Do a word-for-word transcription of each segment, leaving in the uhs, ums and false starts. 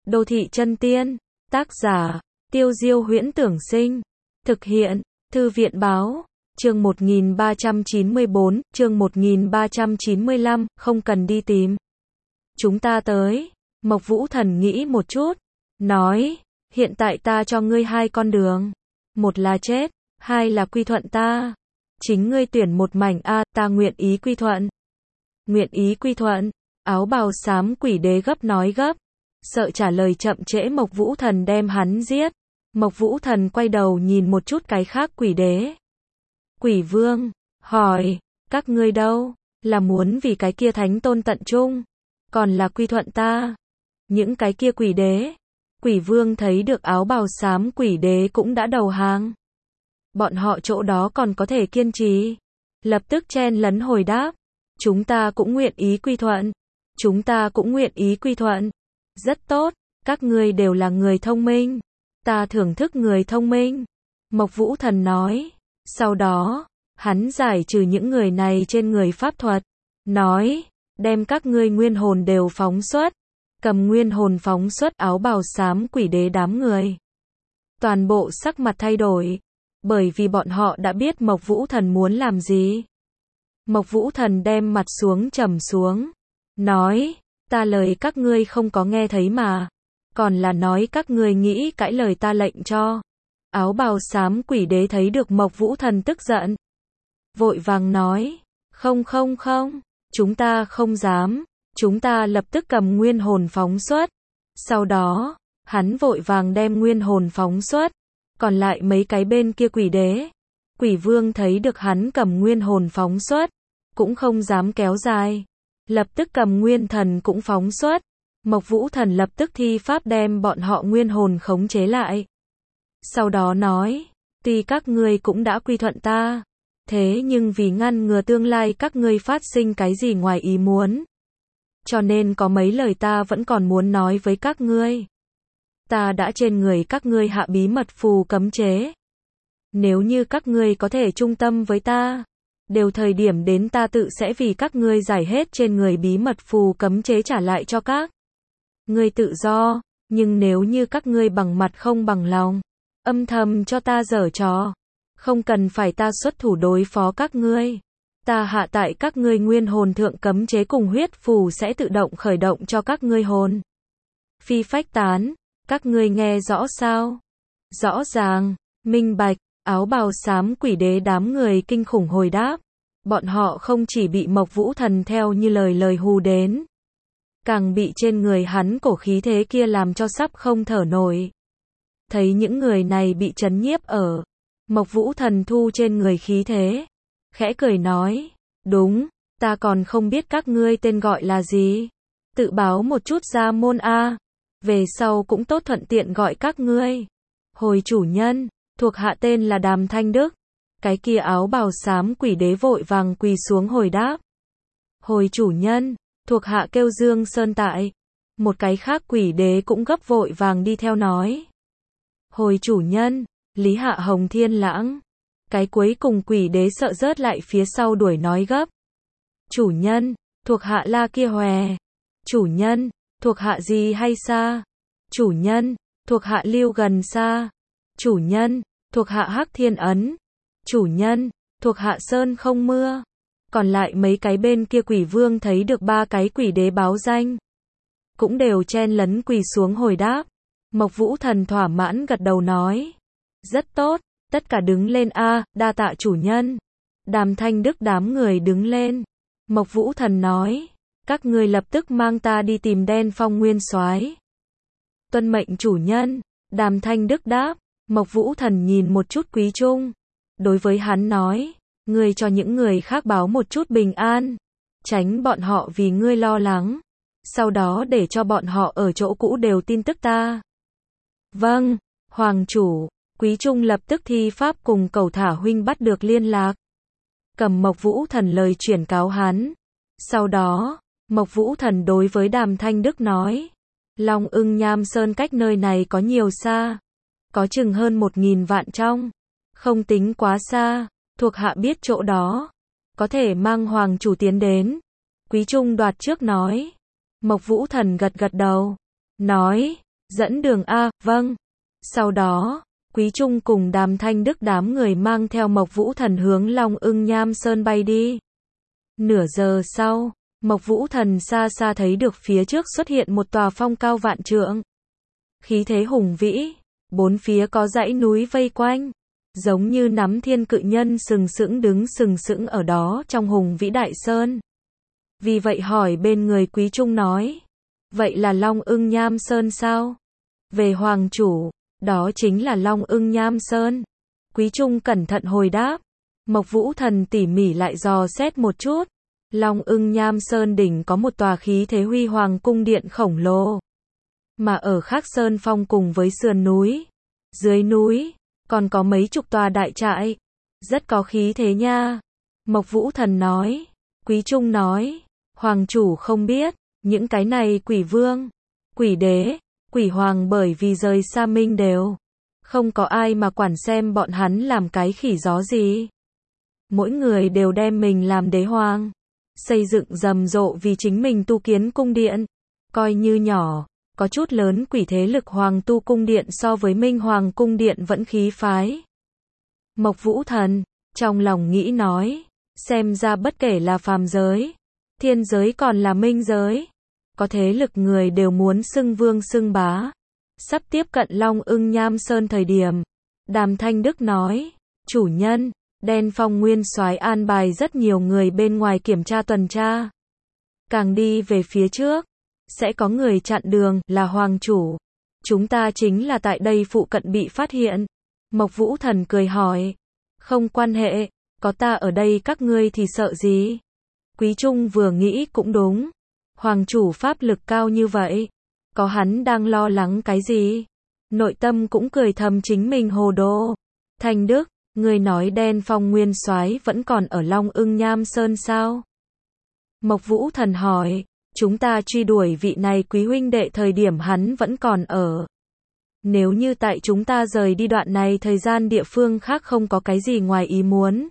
Đô thị chân tiên, tác giả, Tiêu Diêu Huyễn Tưởng Sinh, thực hiện, Thư viện báo, chương một nghìn ba trăm chín mươi bốn, chương một nghìn ba trăm chín mươi lăm, không cần đi tìm. Chúng ta tới, Mộc Vũ Thần nghĩ một chút, nói, hiện tại ta cho ngươi hai con đường, một là chết, hai là quy thuận ta. Chính ngươi tuyển một mảnh a, ta nguyện ý quy thuận. Nguyện ý quy thuận, áo bào xám quỷ đế gấp nói gấp, sợ trả lời chậm trễ Mộc Vũ Thần đem hắn giết. Mộc Vũ Thần quay đầu nhìn một chút cái khác quỷ đế. Quỷ vương, hỏi, các ngươi đâu, là muốn vì cái kia thánh tôn tận trung, còn là quy thuận ta? Những cái kia quỷ đế, quỷ vương thấy được áo bào xám quỷ đế cũng đã đầu hàng. Bọn họ chỗ đó còn có thể kiên trì, lập tức chen lấn hồi đáp, chúng ta cũng nguyện ý quy thuận, chúng ta cũng nguyện ý quy thuận. Rất tốt, các ngươi đều là người thông minh, ta thưởng thức người thông minh. Mộc Vũ Thần nói, sau đó, hắn giải trừ những người này trên người pháp thuật, nói, đem các ngươi nguyên hồn đều phóng xuất, cầm nguyên hồn phóng xuất áo bào xám quỷ đế đám người. Toàn bộ sắc mặt thay đổi, bởi vì bọn họ đã biết Mộc Vũ Thần muốn làm gì. Mộc Vũ Thần đem mặt xuống trầm xuống, nói, ta lời các ngươi không có nghe thấy mà, còn là nói các ngươi nghĩ cãi lời ta lệnh cho. Áo bào xám quỷ đế thấy được Mộc Vũ Thần tức giận, vội vàng nói, không không không, chúng ta không dám, chúng ta lập tức cầm nguyên hồn phóng xuất. Sau đó, hắn vội vàng đem nguyên hồn phóng xuất, còn lại mấy cái bên kia quỷ đế, quỷ vương thấy được hắn cầm nguyên hồn phóng xuất, cũng không dám kéo dài, lập tức cầm nguyên thần cũng phóng xuất. Mộc Vũ Thần lập tức thi pháp đem bọn họ nguyên hồn khống chế lại. Sau đó nói, tuy các ngươi cũng đã quy thuận ta, thế nhưng vì ngăn ngừa tương lai các ngươi phát sinh cái gì ngoài ý muốn, cho nên có mấy lời ta vẫn còn muốn nói với các ngươi. Ta đã trên người các ngươi hạ bí mật phù cấm chế. Nếu như các ngươi có thể trung tâm với ta, đều thời điểm đến ta tự sẽ vì các ngươi giải hết trên người bí mật phù cấm chế trả lại cho các ngươi tự do, nhưng nếu như các ngươi bằng mặt không bằng lòng, âm thầm cho ta giở trò, không cần phải ta xuất thủ đối phó các ngươi. Ta hạ tại các ngươi nguyên hồn thượng cấm chế cùng huyết phù sẽ tự động khởi động cho các ngươi hồn phi phách tán, các ngươi nghe rõ sao? Rõ ràng, minh bạch. Áo bào xám quỷ đế đám người kinh khủng hồi đáp, bọn họ không chỉ bị Mộc Vũ Thần theo như lời lời hù đến, càng bị trên người hắn cổ khí thế kia làm cho sắp không thở nổi. Thấy những người này bị trấn nhiếp ở, Mộc Vũ Thần thu trên người khí thế, khẽ cười nói, đúng, ta còn không biết các ngươi tên gọi là gì, tự báo một chút ra môn a, về sau cũng tốt thuận tiện gọi các ngươi. Hồi chủ nhân, thuộc hạ tên là Đàm Thanh Đức. Cái kia áo bào xám quỷ đế vội vàng quỳ xuống hồi đáp. Hồi chủ nhân, thuộc hạ kêu Dương Sơn Tại. Một cái khác quỷ đế cũng gấp vội vàng đi theo nói. Hồi chủ nhân, Lý Hạ Hồng Thiên Lãng. Cái cuối cùng quỷ đế sợ rớt lại phía sau đuổi nói gấp. Chủ nhân, thuộc hạ La Kia Hòe. Chủ nhân, thuộc hạ Gì Hay Sa. Chủ nhân, thuộc hạ Lưu Gần Sa. Chủ nhân, thuộc hạ Hắc Thiên Ấn. Chủ nhân, thuộc hạ Sơn Không Mưa. Còn lại mấy cái bên kia quỷ vương thấy được ba cái quỷ đế báo danh, cũng đều chen lấn quỳ xuống hồi đáp. Mộc Vũ Thần thỏa mãn gật đầu nói, rất tốt, tất cả đứng lên a, đa tạ chủ nhân. Đàm Thanh Đức đám người đứng lên. Mộc Vũ Thần nói, các ngươi lập tức mang ta đi tìm Đen Phong Nguyên Soái. Tuân mệnh chủ nhân. Đàm Thanh Đức đáp. Mộc Vũ Thần nhìn một chút Quý Trung, đối với hắn nói, ngươi cho những người khác báo một chút bình an, tránh bọn họ vì ngươi lo lắng, sau đó để cho bọn họ ở chỗ cũ đều tin tức ta. Vâng, Hoàng chủ. Quý Trung lập tức thi pháp cùng Cẩu Thả huynh bắt được liên lạc, cầm Mộc Vũ Thần lời chuyển cáo hắn. Sau đó, Mộc Vũ Thần đối với Đàm Thanh Đức nói, Long Ưng Nham Sơn cách nơi này có nhiều xa, có chừng hơn một nghìn vạn trong, không tính quá xa, thuộc hạ biết chỗ đó, có thể mang Hoàng chủ tiến đến. Quý Trung đoạt trước nói. Mộc Vũ Thần gật gật đầu, nói, Dẫn đường a, vâng. Sau đó, Quý Trung cùng Đàm Thanh Đức đám người mang theo Mộc Vũ Thần hướng Long Ưng Nham Sơn bay đi. Nửa giờ sau, Mộc Vũ Thần xa xa thấy được phía trước xuất hiện một tòa phong cao vạn trượng. Khí thế hùng vĩ, bốn phía có dãy núi vây quanh, giống như nắm thiên cự nhân sừng sững đứng sừng sững ở đó trong hùng vĩ đại sơn. Vì vậy hỏi bên người Quý Trung nói, vậy là Long Ưng Nham Sơn sao? Về Hoàng chủ, đó chính là Long Ưng Nham Sơn. Quý Trung cẩn thận hồi đáp. Mộc Vũ Thần tỉ mỉ lại dò xét một chút. Long Ưng Nham Sơn đỉnh có một tòa khí thế huy hoàng cung điện khổng lồ. Mà ở khác sơn phong cùng với sườn núi, dưới núi, còn có mấy chục tòa đại trại. Rất có khí thế nha. Mộc Vũ Thần nói. Quý Trung nói. Hoàng chủ không biết, những cái này quỷ vương, quỷ đế, quỷ hoàng bởi vì rời xa Minh đều. Không có ai mà quản xem bọn hắn làm cái khỉ gió gì. Mỗi người đều đem mình làm đế hoàng. Xây dựng rầm rộ vì chính mình tu kiến cung điện. Coi như nhỏ, có chút lớn quỷ thế lực hoàng tu cung điện so với Minh Hoàng cung điện vẫn khí phái. Mộc Vũ Thần, trong lòng nghĩ nói, xem ra bất kể là phàm giới, thiên giới còn là minh giới, có thế lực người đều muốn xưng vương xưng bá. Sắp tiếp cận Long Ưng Nham Sơn thời điểm, Đàm Thanh Đức nói, chủ nhân, Đen Phong Nguyên Soái an bài rất nhiều người bên ngoài kiểm tra tuần tra. Càng đi về phía trước, sẽ có người chặn đường, là hoàng chủ. Chúng ta chính là tại đây phụ cận bị phát hiện. Mộc Vũ Thần cười hỏi, không quan hệ, có ta ở đây các ngươi thì sợ gì? Quý Trung vừa nghĩ cũng đúng. Hoàng chủ pháp lực cao như vậy, có hắn đang lo lắng cái gì? Nội tâm cũng cười thầm chính mình hồ đồ. Thanh Đức, người nói Đen Phong Nguyên Soái vẫn còn ở Long Ưng Nham Sơn sao? Mộc Vũ Thần hỏi, chúng ta truy đuổi vị này quý huynh đệ thời điểm hắn vẫn còn ở. Nếu như tại chúng ta rời đi đoạn này thời gian địa phương khác không có cái gì ngoài ý muốn,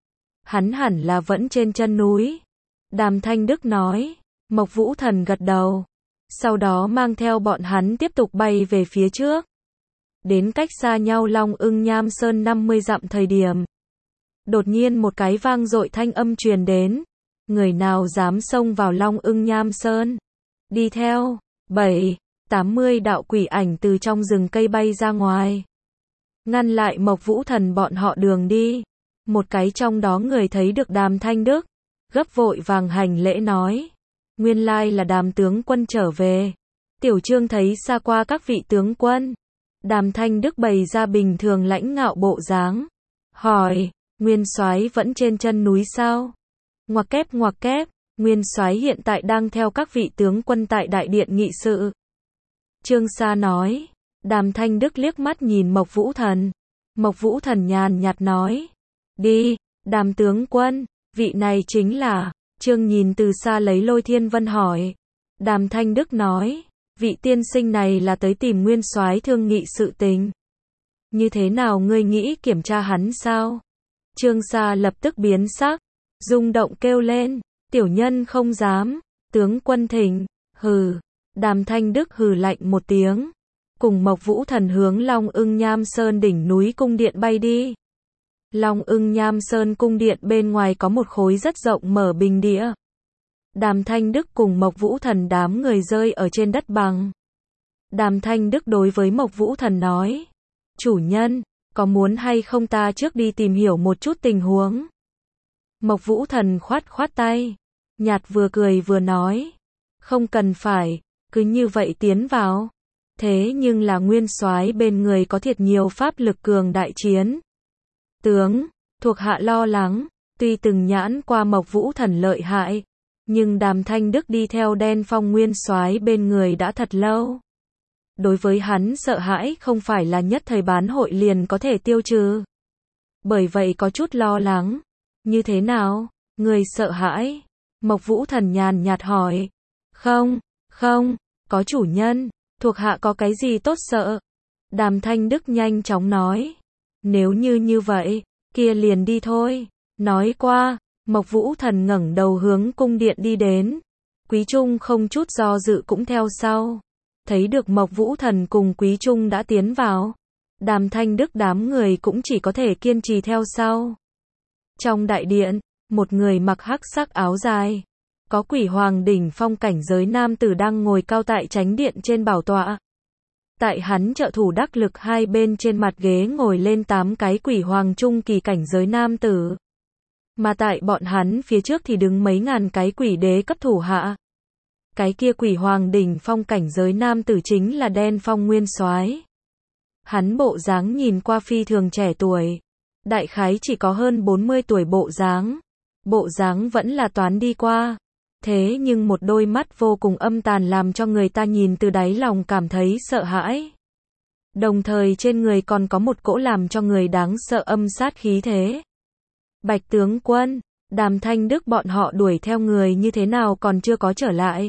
hắn hẳn là vẫn trên chân núi. Đàm Thanh Đức nói. Mộc Vũ Thần gật đầu. Sau đó mang theo bọn hắn tiếp tục bay về phía trước. Đến cách xa nhau Long Ưng Nham Sơn năm mươi dặm thời điểm. Đột nhiên một cái vang dội thanh âm truyền đến. Người nào dám xông vào Long Ưng Nham Sơn? Đi theo. Bảy, tám mươi đạo quỷ ảnh từ trong rừng cây bay ra ngoài. Ngăn lại Mộc Vũ Thần bọn họ đường đi. Một cái trong đó người thấy được Đàm Thanh Đức. Gấp vội vàng hành lễ nói. Nguyên lai là Đàm tướng quân trở về. Tiểu Trương thấy xa qua các vị tướng quân. Đàm Thanh Đức bày ra bình thường lãnh ngạo bộ dáng. Hỏi, Nguyên soái vẫn trên chân núi sao? Ngoặc kép ngoặc kép, Nguyên soái hiện tại đang theo các vị tướng quân tại đại điện nghị sự. Trương Sa nói. Đàm Thanh Đức liếc mắt nhìn Mộc Vũ Thần. Mộc Vũ Thần nhàn nhạt nói. Đi, Đàm tướng quân, vị này chính là... Trương nhìn từ xa lấy Lôi Thiên Vân hỏi. Đàm Thanh Đức nói, vị tiên sinh này là tới tìm Nguyên soái thương nghị sự tình. Như thế nào ngươi nghĩ kiểm tra hắn sao? Trương Sa lập tức biến sắc, rung động kêu lên, tiểu nhân không dám, tướng quân thỉnh, hừ. Đàm Thanh Đức hừ lạnh một tiếng, cùng Mộc Vũ Thần hướng Long Ưng Nham Sơn đỉnh núi cung điện bay đi. Long Ưng Nham Sơn cung điện bên ngoài có một khối rất rộng mở bình địa. Đàm Thanh Đức cùng Mộc Vũ Thần đám người rơi ở trên đất bằng. Đàm Thanh Đức đối với Mộc Vũ Thần nói. Chủ nhân, có muốn hay không ta trước đi tìm hiểu một chút tình huống? Mộc Vũ Thần khoát khoát tay. Nhạt vừa cười vừa nói. Không cần phải, cứ như vậy tiến vào. Thế nhưng là Nguyên soái bên người có thiệt nhiều pháp lực cường đại chiến. Tướng, thuộc hạ lo lắng, tuy từng nhãn qua Mộc Vũ Thần lợi hại, nhưng Đàm Thanh Đức đi theo Đen Phong Nguyên soái bên người đã thật lâu. Đối với hắn sợ hãi không phải là nhất thời bán hội liền có thể tiêu trừ. Bởi vậy có chút lo lắng. Như thế nào? Người sợ hãi? Mộc Vũ Thần nhàn nhạt hỏi. Không, không, có chủ nhân, thuộc hạ có cái gì tốt sợ? Đàm Thanh Đức nhanh chóng nói. Nếu như như vậy, kia liền đi thôi. Nói qua, Mộc Vũ Thần ngẩng đầu hướng cung điện đi đến. Quý Trung không chút do dự cũng theo sau. thấy được Mộc Vũ Thần cùng Quý Trung đã tiến vào. Đàm Thanh Đức đám người cũng chỉ có thể kiên trì theo sau. Trong đại điện, một người mặc hắc sắc áo dài, có quỷ hoàng đỉnh phong cảnh giới nam tử đang ngồi cao tại chánh điện trên bảo tọa. Tại hắn trợ thủ đắc lực hai bên trên mặt ghế ngồi lên tám cái quỷ hoàng trung kỳ cảnh giới nam tử. Mà tại bọn hắn phía trước thì đứng mấy ngàn cái quỷ đế cấp thủ hạ. Cái kia quỷ hoàng đỉnh phong cảnh giới nam tử chính là Đen Phong Nguyên Soái. Hắn bộ dáng nhìn qua phi thường trẻ tuổi, đại khái chỉ có hơn bốn mươi tuổi bộ dáng. Bộ dáng vẫn là toán đi qua. Thế nhưng một đôi mắt vô cùng âm tàn làm cho người ta nhìn từ đáy lòng cảm thấy sợ hãi. Đồng thời trên người còn có một cỗ làm cho người đáng sợ âm sát khí thế. Bạch tướng quân, Đàm Thanh Đức bọn họ đuổi theo người như thế nào còn chưa có trở lại.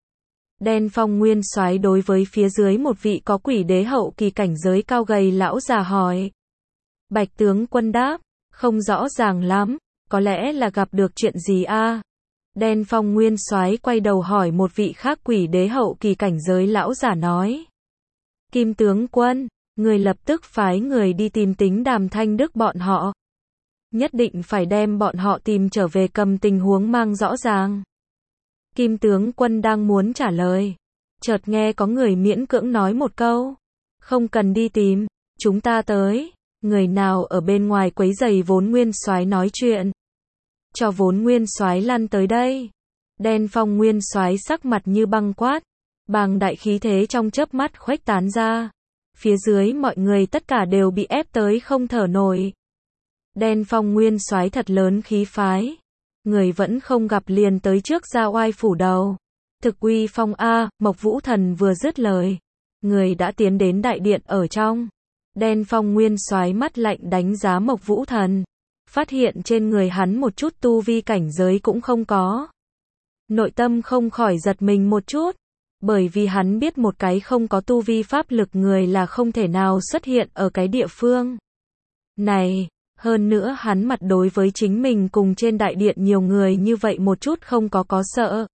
Đen Phong Nguyên Soái đối với phía dưới một vị có quỷ đế hậu kỳ cảnh giới cao gầy lão già hỏi. Bạch tướng quân đáp, không rõ ràng lắm, có lẽ là gặp được chuyện gì a? Đen Phong Nguyên Soái quay đầu hỏi một vị khác quỷ đế hậu kỳ cảnh giới lão giả nói. Kim tướng quân, người lập tức phái người đi tìm tính Đàm Thanh Đức bọn họ. Nhất định phải đem bọn họ tìm trở về cầm tình huống mang rõ ràng. Kim tướng quân đang muốn trả lời. Chợt nghe có người miễn cưỡng nói một câu. Không cần đi tìm, chúng ta tới. Người nào ở bên ngoài quấy rầy Vốn Nguyên Soái nói chuyện. Cho Vốn Nguyên Soái lăn tới đây. Đen Phong Nguyên Soái sắc mặt như băng quát. Bàng đại khí thế trong chớp mắt khuếch tán ra. Phía dưới mọi người tất cả đều bị ép tới không thở nổi. Đen Phong Nguyên Soái thật lớn khí phái. Người vẫn không gặp liền tới trước ra oai phủ đầu. Thực uy phong a, Mộc Vũ Thần vừa dứt lời. Người đã tiến đến đại điện ở trong. Đen Phong Nguyên Soái mắt lạnh đánh giá Mộc Vũ Thần. Phát hiện trên người hắn một chút tu vi cảnh giới cũng không có. Nội tâm không khỏi giật mình một chút. Bởi vì hắn biết một cái không có tu vi pháp lực người là không thể nào xuất hiện ở cái địa phương này. Hơn nữa hắn mặt đối với chính mình cùng trên đại điện nhiều người như vậy một chút không có có sợ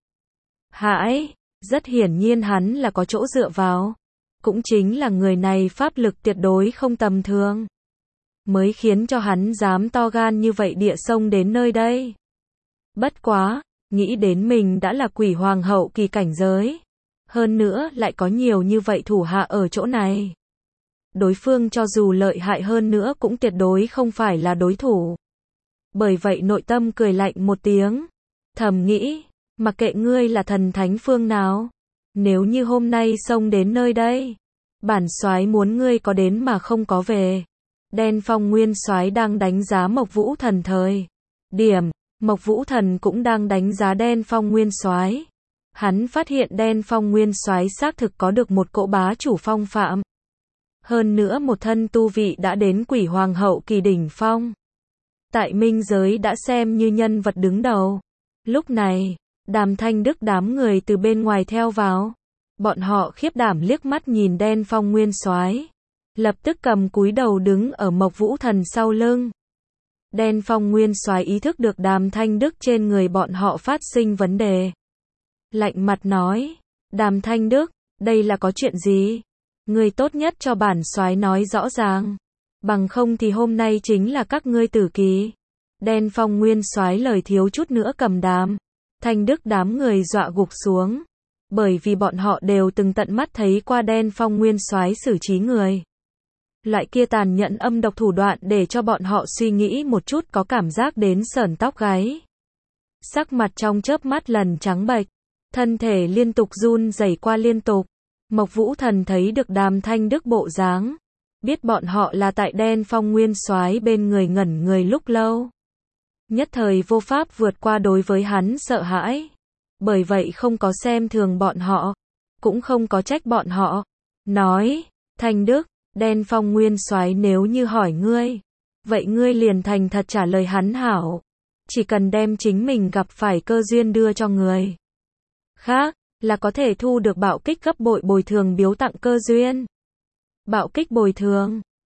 hãi. Rất hiển nhiên hắn là có chỗ dựa vào. Cũng chính là người này pháp lực tuyệt đối không tầm thường. Mới khiến cho hắn dám to gan như vậy địa sông đến nơi đây. Bất quá, nghĩ đến mình đã là quỷ hoàng hậu kỳ cảnh giới. Hơn nữa lại có nhiều như vậy thủ hạ ở chỗ này. Đối phương cho dù lợi hại hơn nữa cũng tuyệt đối không phải là đối thủ. Bởi vậy nội tâm cười lạnh một tiếng. Thầm nghĩ, mặc kệ ngươi là thần thánh phương nào. Nếu như hôm nay xông đến nơi đây. Bản soái muốn ngươi có đến mà không có về. Đen Phong Nguyên Soái đang đánh giá Mộc Vũ Thần thời điểm. Mộc Vũ Thần cũng đang đánh giá Đen Phong Nguyên Soái. Hắn phát hiện Đen Phong Nguyên Soái xác thực có được một cỗ bá chủ phong phạm. Hơn nữa một thân tu vị đã đến quỷ hoàng hậu kỳ đỉnh phong. Tại minh giới đã xem như nhân vật đứng đầu. Lúc này, Đàm Thanh Đức đám người từ bên ngoài theo vào. Bọn họ khiếp đảm liếc mắt nhìn Đen Phong Nguyên Soái, lập tức cầm cúi đầu đứng ở Mộc Vũ Thần sau lưng. Đen Phong Nguyên Soái ý thức được Đàm Thanh Đức trên người bọn họ phát sinh vấn đề. Lạnh mặt nói, Đàm Thanh Đức, đây là có chuyện gì? Ngươi tốt nhất cho bản soái nói rõ ràng. Bằng không thì hôm nay chính là các ngươi tử kỳ. Đen Phong Nguyên Soái lời thiếu chút nữa cầm Đàm Thanh Đức đám người dọa gục xuống. Bởi vì bọn họ đều từng tận mắt thấy qua Đen Phong Nguyên Soái xử trí người. Loại kia tàn nhẫn âm độc thủ đoạn để cho bọn họ suy nghĩ một chút có cảm giác đến sởn tóc gáy. Sắc mặt trong chớp mắt lần trắng bệch, thân thể liên tục run rẩy qua liên tục. Mộc Vũ Thần thấy được Đàm Thanh Đức bộ dáng, biết bọn họ là tại Đen Phong Nguyên Soái bên người ngẩn người lúc lâu. Nhất thời vô pháp vượt qua đối với hắn sợ hãi. Bởi vậy không có xem thường bọn họ, cũng không có trách bọn họ. Nói, Thanh Đức, Đen Phong Nguyên Soái nếu như hỏi ngươi, vậy ngươi liền thành thật trả lời hắn hảo. Chỉ cần đem chính mình gặp phải cơ duyên đưa cho người khác, là có thể thu được bạo kích gấp bội bồi thường biếu tặng cơ duyên. Bạo kích bồi thường.